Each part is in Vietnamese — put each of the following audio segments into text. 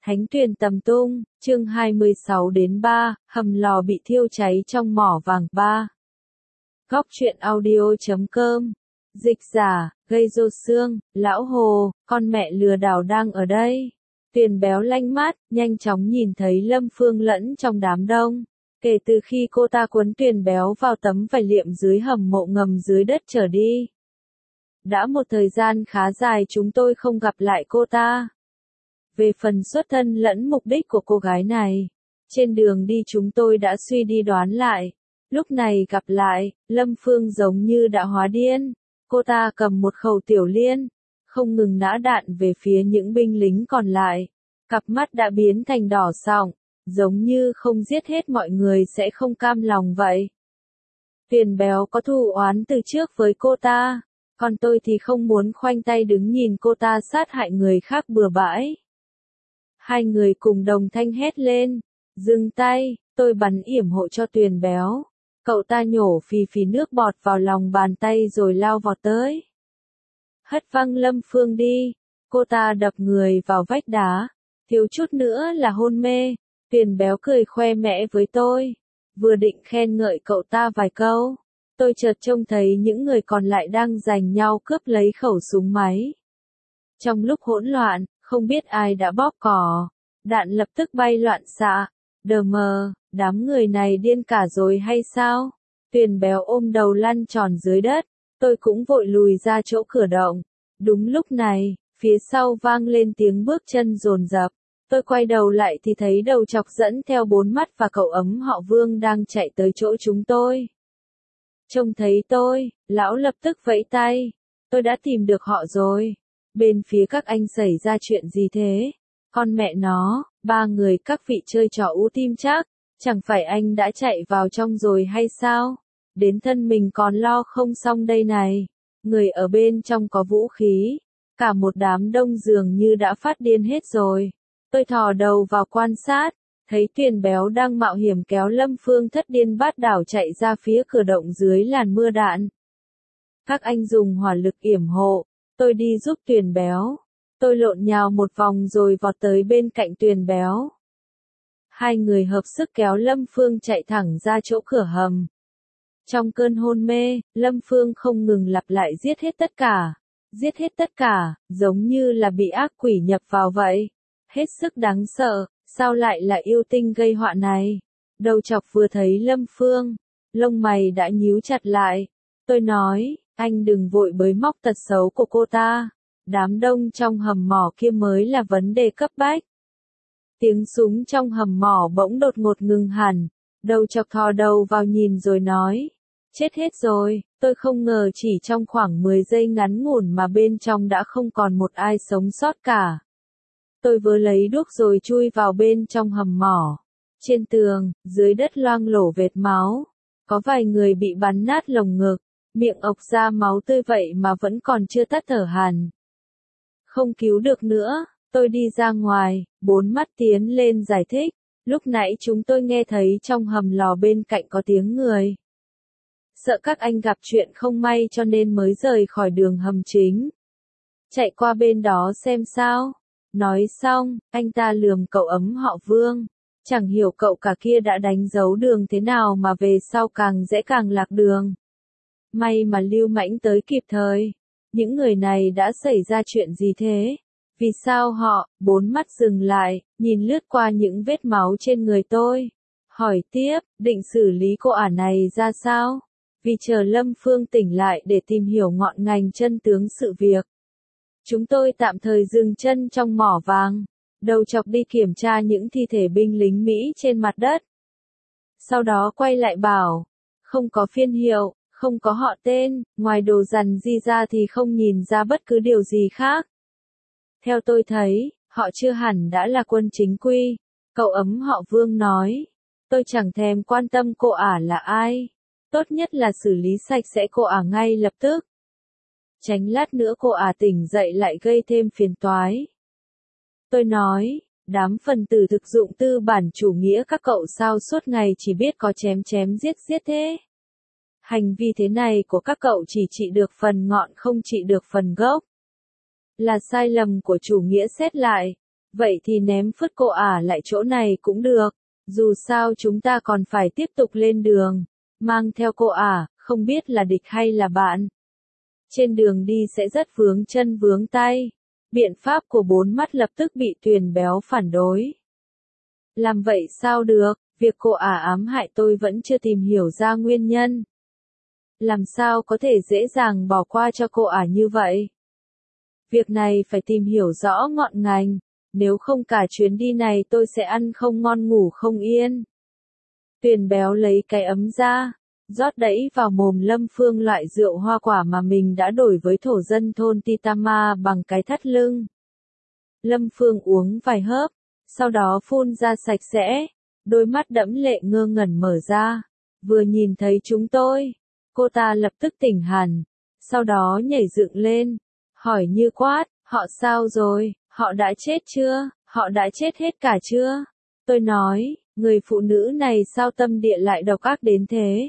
Thánh Tuyền Tầm Tung, chương 26-3, hầm lò bị thiêu cháy trong mỏ vàng 3. Góc truyện audio.com. Dịch giả, gây rô xương, lão hồ, con mẹ lừa đảo đang ở đây. Tuyền béo lanh mát, nhanh chóng nhìn thấy Lâm Phương lẫn trong đám đông. Kể từ khi cô ta cuốn Tuyền béo vào tấm vải liệm dưới hầm mộ ngầm dưới đất trở đi. Đã một thời gian khá dài chúng tôi không gặp lại cô ta. Về phần xuất thân lẫn mục đích của cô gái này, trên đường đi chúng tôi đã suy đi đoán lại. Lúc này gặp lại, Lâm Phương giống như đã hóa điên. Cô ta cầm một khẩu tiểu liên, không ngừng nã đạn về phía những binh lính còn lại. Cặp mắt đã biến thành đỏ sọng, giống như không giết hết mọi người sẽ không cam lòng vậy. Tuyền béo có thù oán từ trước với cô ta, còn tôi thì không muốn khoanh tay đứng nhìn cô ta sát hại người khác bừa bãi. Hai người cùng đồng thanh hét lên, dừng tay, tôi bắn yểm hộ cho Tuyền béo. Cậu ta nhổ phì phì nước bọt vào lòng bàn tay rồi lao vọt tới. Hất văng Lâm Phương đi, cô ta đập người vào vách đá, thiếu chút nữa là hôn mê. Tuyền béo cười khoe mẽ với tôi, vừa định khen ngợi cậu ta vài câu. Tôi chợt trông thấy những người còn lại đang giành nhau cướp lấy khẩu súng máy. Trong lúc hỗn loạn, không biết ai đã bóp cò, đạn lập tức bay loạn xạ. Đờ mờ, đám người này điên cả rồi hay sao? Tuyền béo ôm đầu lăn tròn dưới đất, tôi cũng vội lùi ra chỗ cửa động. Đúng lúc này, phía sau vang lên tiếng bước chân dồn dập. Tôi quay đầu lại thì thấy đầu chọc dẫn theo 4 mắt và cậu ấm họ Vương đang chạy tới chỗ chúng tôi. Trông thấy tôi, lão lập tức vẫy tay. Tôi đã tìm được họ rồi. Bên phía các anh xảy ra chuyện gì thế? Con mẹ nó, 3 người các vị chơi trò ú tim chắc, chẳng phải anh đã chạy vào trong rồi hay sao? Đến thân mình còn lo không xong đây này. Người ở bên trong có vũ khí, cả một đám đông dường như đã phát điên hết rồi. Tôi thò đầu vào quan sát, thấy Tuyền béo đang mạo hiểm kéo Lâm Phương thất điên bát đảo chạy ra phía cửa động dưới làn mưa đạn. Các anh dùng hỏa lực yểm hộ, tôi đi giúp Tuyền béo. Tôi lộn nhào một vòng rồi vọt tới bên cạnh Tuyền béo. Hai người hợp sức kéo Lâm Phương chạy thẳng ra chỗ cửa hầm. Trong cơn hôn mê, Lâm Phương không ngừng lặp lại giết hết tất cả, giống như là bị ác quỷ nhập vào vậy. Hết sức đáng sợ, sao lại là yêu tinh gây họa này? Đầu chọc vừa thấy Lâm Phương, lông mày đã nhíu chặt lại. Tôi nói, anh đừng vội bới móc tật xấu của cô ta. Đám đông trong hầm mỏ kia mới là vấn đề cấp bách. Tiếng súng trong hầm mỏ bỗng đột ngột ngừng hẳn. Đầu chọc thò đầu vào nhìn rồi nói. Chết hết rồi, tôi không ngờ chỉ trong khoảng 10 giây ngắn ngủn mà bên trong đã không còn một ai sống sót cả. Tôi vừa lấy đuốc rồi chui vào bên trong hầm mỏ. Trên tường, dưới đất loang lổ vệt máu. Có vài người bị bắn nát lồng ngực, miệng ộc ra máu tươi vậy mà vẫn còn chưa tắt thở hẳn. Không cứu được nữa, tôi đi ra ngoài, 4 mắt tiến lên giải thích. Lúc nãy chúng tôi nghe thấy trong hầm lò bên cạnh có tiếng người. Sợ các anh gặp chuyện không may cho nên mới rời khỏi đường hầm chính. Chạy qua bên đó xem sao. Nói xong, anh ta lườm cậu ấm họ Vương. Chẳng hiểu cậu cả kia đã đánh dấu đường thế nào mà về sau càng dễ càng lạc đường. May mà Lưu Mãnh tới kịp thời. Những người này đã xảy ra chuyện gì thế? Vì sao họ, 4 mắt dừng lại, nhìn lướt qua những vết máu trên người tôi. Hỏi tiếp, định xử lý cô ả này ra sao? Vì chờ Lâm Phương tỉnh lại để tìm hiểu ngọn ngành chân tướng sự việc. Chúng tôi tạm thời dừng chân trong mỏ vàng. Đầu chọc đi kiểm tra những thi thể binh lính Mỹ trên mặt đất. Sau đó quay lại bảo, không có phiên hiệu, không có họ tên, ngoài đồ rằn di ra thì không nhìn ra bất cứ điều gì khác. Theo tôi thấy, họ chưa hẳn đã là quân chính quy. Cậu ấm họ Vương nói, tôi chẳng thèm quan tâm cô ả là ai. Tốt nhất là xử lý sạch sẽ cô ả ngay lập tức. Tránh lát nữa cô ả tỉnh dậy lại gây thêm phiền toái. Tôi nói, đám phần tử thực dụng tư bản chủ nghĩa các cậu sao suốt ngày chỉ biết có chém chém giết giết thế. Hành vi thế này của các cậu chỉ trị được phần ngọn không trị được phần gốc. Là sai lầm của chủ nghĩa xét lại. Vậy thì ném phứt cô ả lại chỗ này cũng được, dù sao chúng ta còn phải tiếp tục lên đường, mang theo cô ả, không biết là địch hay là bạn. Trên đường đi sẽ rất vướng chân vướng tay. Biện pháp của bốn mắt lập tức bị Tuyền Béo phản đối. Làm vậy sao được, việc cô ả ám hại tôi vẫn chưa tìm hiểu ra nguyên nhân. Làm sao có thể dễ dàng bỏ qua cho cô ả như vậy? Việc này phải tìm hiểu rõ ngọn ngành, nếu không cả chuyến đi này tôi sẽ ăn không ngon ngủ không yên. Tuyền Béo lấy cái ấm ra, rót đẫy vào mồm Lâm Phương loại rượu hoa quả mà mình đã đổi với thổ dân thôn Titama bằng cái thắt lưng. Lâm Phương uống vài hớp, sau đó phun ra sạch sẽ, đôi mắt đẫm lệ ngơ ngẩn mở ra, vừa nhìn thấy chúng tôi, cô ta lập tức tỉnh hẳn, sau đó nhảy dựng lên, hỏi như quát, họ sao rồi, họ đã chết chưa, họ đã chết hết cả chưa? Tôi nói, người phụ nữ này sao tâm địa lại độc ác đến thế?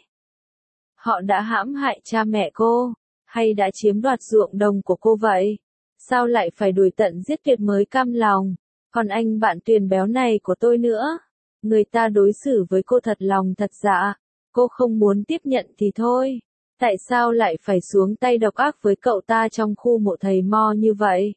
Họ đã hãm hại cha mẹ cô, hay đã chiếm đoạt ruộng đồng của cô vậy? Sao lại phải đuổi tận giết tuyệt mới cam lòng? Còn anh bạn Tuyền Béo này của tôi nữa, người ta đối xử với cô thật lòng thật dạ, cô không muốn tiếp nhận thì thôi. Tại sao lại phải xuống tay độc ác với cậu ta trong khu mộ thầy Mo như vậy?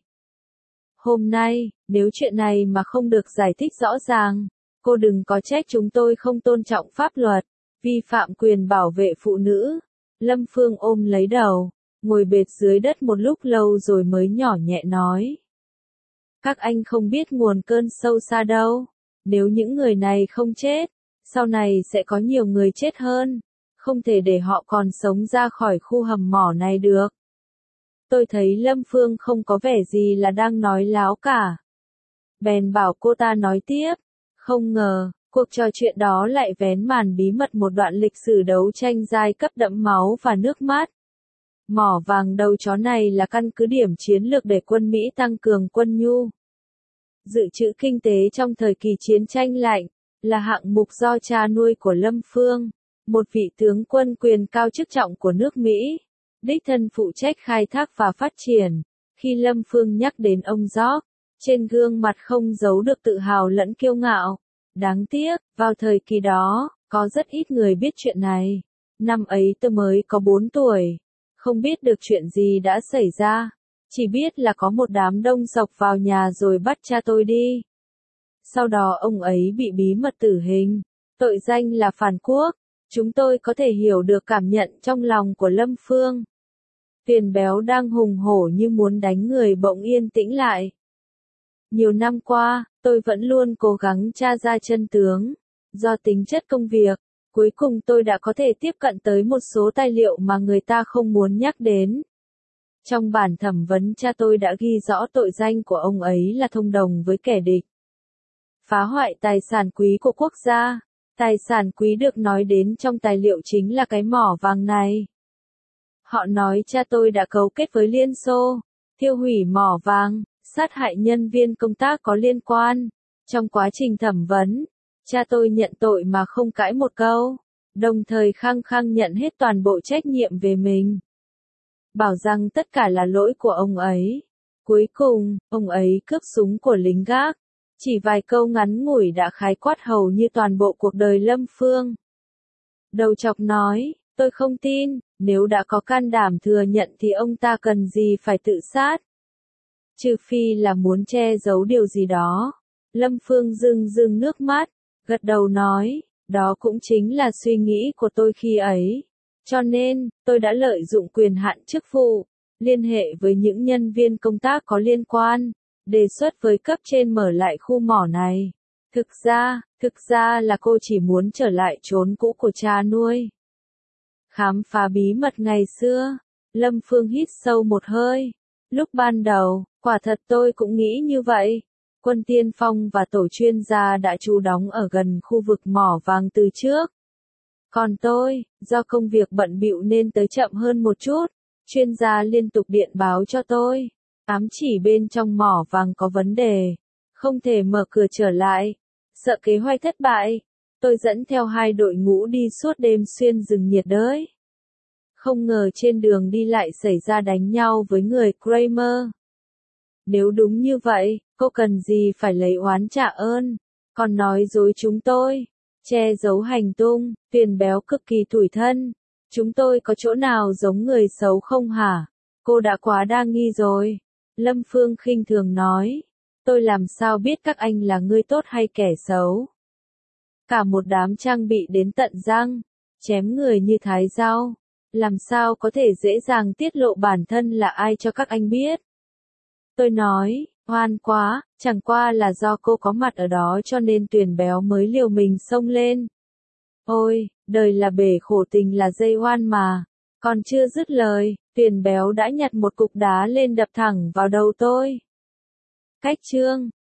Hôm nay, nếu chuyện này mà không được giải thích rõ ràng, cô đừng có trách chúng tôi không tôn trọng pháp luật, vi phạm quyền bảo vệ phụ nữ. Lâm Phương ôm lấy đầu, ngồi bệt dưới đất một lúc lâu rồi mới nhỏ nhẹ nói. Các anh không biết nguồn cơn sâu xa đâu. Nếu những người này không chết, sau này sẽ có nhiều người chết hơn. Không thể để họ còn sống ra khỏi khu hầm mỏ này được. Tôi thấy Lâm Phương không có vẻ gì là đang nói láo cả. Bèn bảo cô ta nói tiếp. Không ngờ, cuộc trò chuyện đó lại vén màn bí mật một đoạn lịch sử đấu tranh giai cấp đẫm máu và nước mắt. Mỏ vàng đầu chó này là căn cứ điểm chiến lược để quân Mỹ tăng cường quân nhu. Dự trữ kinh tế trong thời kỳ chiến tranh lạnh, là hạng mục do cha nuôi của Lâm Phương, một vị tướng quân quyền cao chức trọng của nước Mỹ, đích thân phụ trách khai thác và phát triển. Khi Lâm Phương nhắc đến ông George, trên gương mặt không giấu được tự hào lẫn kiêu ngạo. Đáng tiếc, vào thời kỳ đó, có rất ít người biết chuyện này. Năm ấy tôi mới có 4 tuổi, không biết được chuyện gì đã xảy ra. Chỉ biết là có một đám đông sộc vào nhà rồi bắt cha tôi đi. Sau đó ông ấy bị bí mật tử hình, tội danh là phản quốc. Chúng tôi có thể hiểu được cảm nhận trong lòng của Lâm Phương. Tuyền Béo đang hùng hổ như muốn đánh người bỗng yên tĩnh lại. Nhiều năm qua, tôi vẫn luôn cố gắng tra ra chân tướng. Do tính chất công việc, cuối cùng tôi đã có thể tiếp cận tới một số tài liệu mà người ta không muốn nhắc đến. Trong bản thẩm vấn cha tôi đã ghi rõ tội danh của ông ấy là thông đồng với kẻ địch. Phá hoại tài sản quý của quốc gia. Tài sản quý được nói đến trong tài liệu chính là cái mỏ vàng này. Họ nói cha tôi đã cấu kết với Liên Xô, tiêu hủy mỏ vàng, sát hại nhân viên công tác có liên quan. Trong quá trình thẩm vấn, cha tôi nhận tội mà không cãi một câu, đồng thời khăng khăng nhận hết toàn bộ trách nhiệm về mình. Bảo rằng tất cả là lỗi của ông ấy. Cuối cùng, ông ấy cướp súng của lính gác. Chỉ vài câu ngắn ngủi đã khái quát hầu như toàn bộ cuộc đời Lâm Phương. Đầu chọc nói, tôi không tin, nếu đã có can đảm thừa nhận thì ông ta cần gì phải tự sát. Trừ phi là muốn che giấu điều gì đó. Lâm Phương rưng rưng nước mắt, gật đầu nói, đó cũng chính là suy nghĩ của tôi khi ấy. Cho nên, tôi đã lợi dụng quyền hạn chức vụ, liên hệ với những nhân viên công tác có liên quan, đề xuất với cấp trên mở lại khu mỏ này. Thực ra là cô chỉ muốn trở lại chốn cũ của cha nuôi. Khám phá bí mật ngày xưa, Lâm Phương hít sâu một hơi. Lúc ban đầu, quả thật tôi cũng nghĩ như vậy. Quân tiên phong và tổ chuyên gia đã trú đóng ở gần khu vực mỏ vàng từ trước. Còn tôi, do công việc bận bịu nên tới chậm hơn một chút. Chuyên gia liên tục điện báo cho tôi, ám chỉ bên trong mỏ vàng có vấn đề, không thể mở cửa trở lại. Sợ kế hoạch thất bại, tôi dẫn theo 2 đội ngũ đi suốt đêm xuyên rừng nhiệt đới. Không ngờ trên đường đi lại xảy ra đánh nhau với người Kramer. Nếu đúng như vậy, Cô cần gì phải lấy oán trả ơn, còn nói dối chúng tôi, che giấu hành tung, Tuyền Béo cực kỳ tủi thân. Chúng tôi có chỗ nào giống người xấu không hả? Cô đã quá đa nghi rồi. Lâm Phương khinh thường nói. Tôi làm sao biết các anh là người tốt hay kẻ xấu? Cả một đám trang bị đến tận răng, chém người như thái rau. Làm sao có thể dễ dàng tiết lộ bản thân là ai cho các anh biết? Tôi nói, oan quá, chẳng qua là do cô có mặt ở đó cho nên Tuyền Béo mới liều mình xông lên. Ôi, đời là bể khổ tình là dây oan mà. Còn chưa dứt lời, Tuyền Béo đã nhặt một cục đá lên đập thẳng vào đầu tôi. Cách chương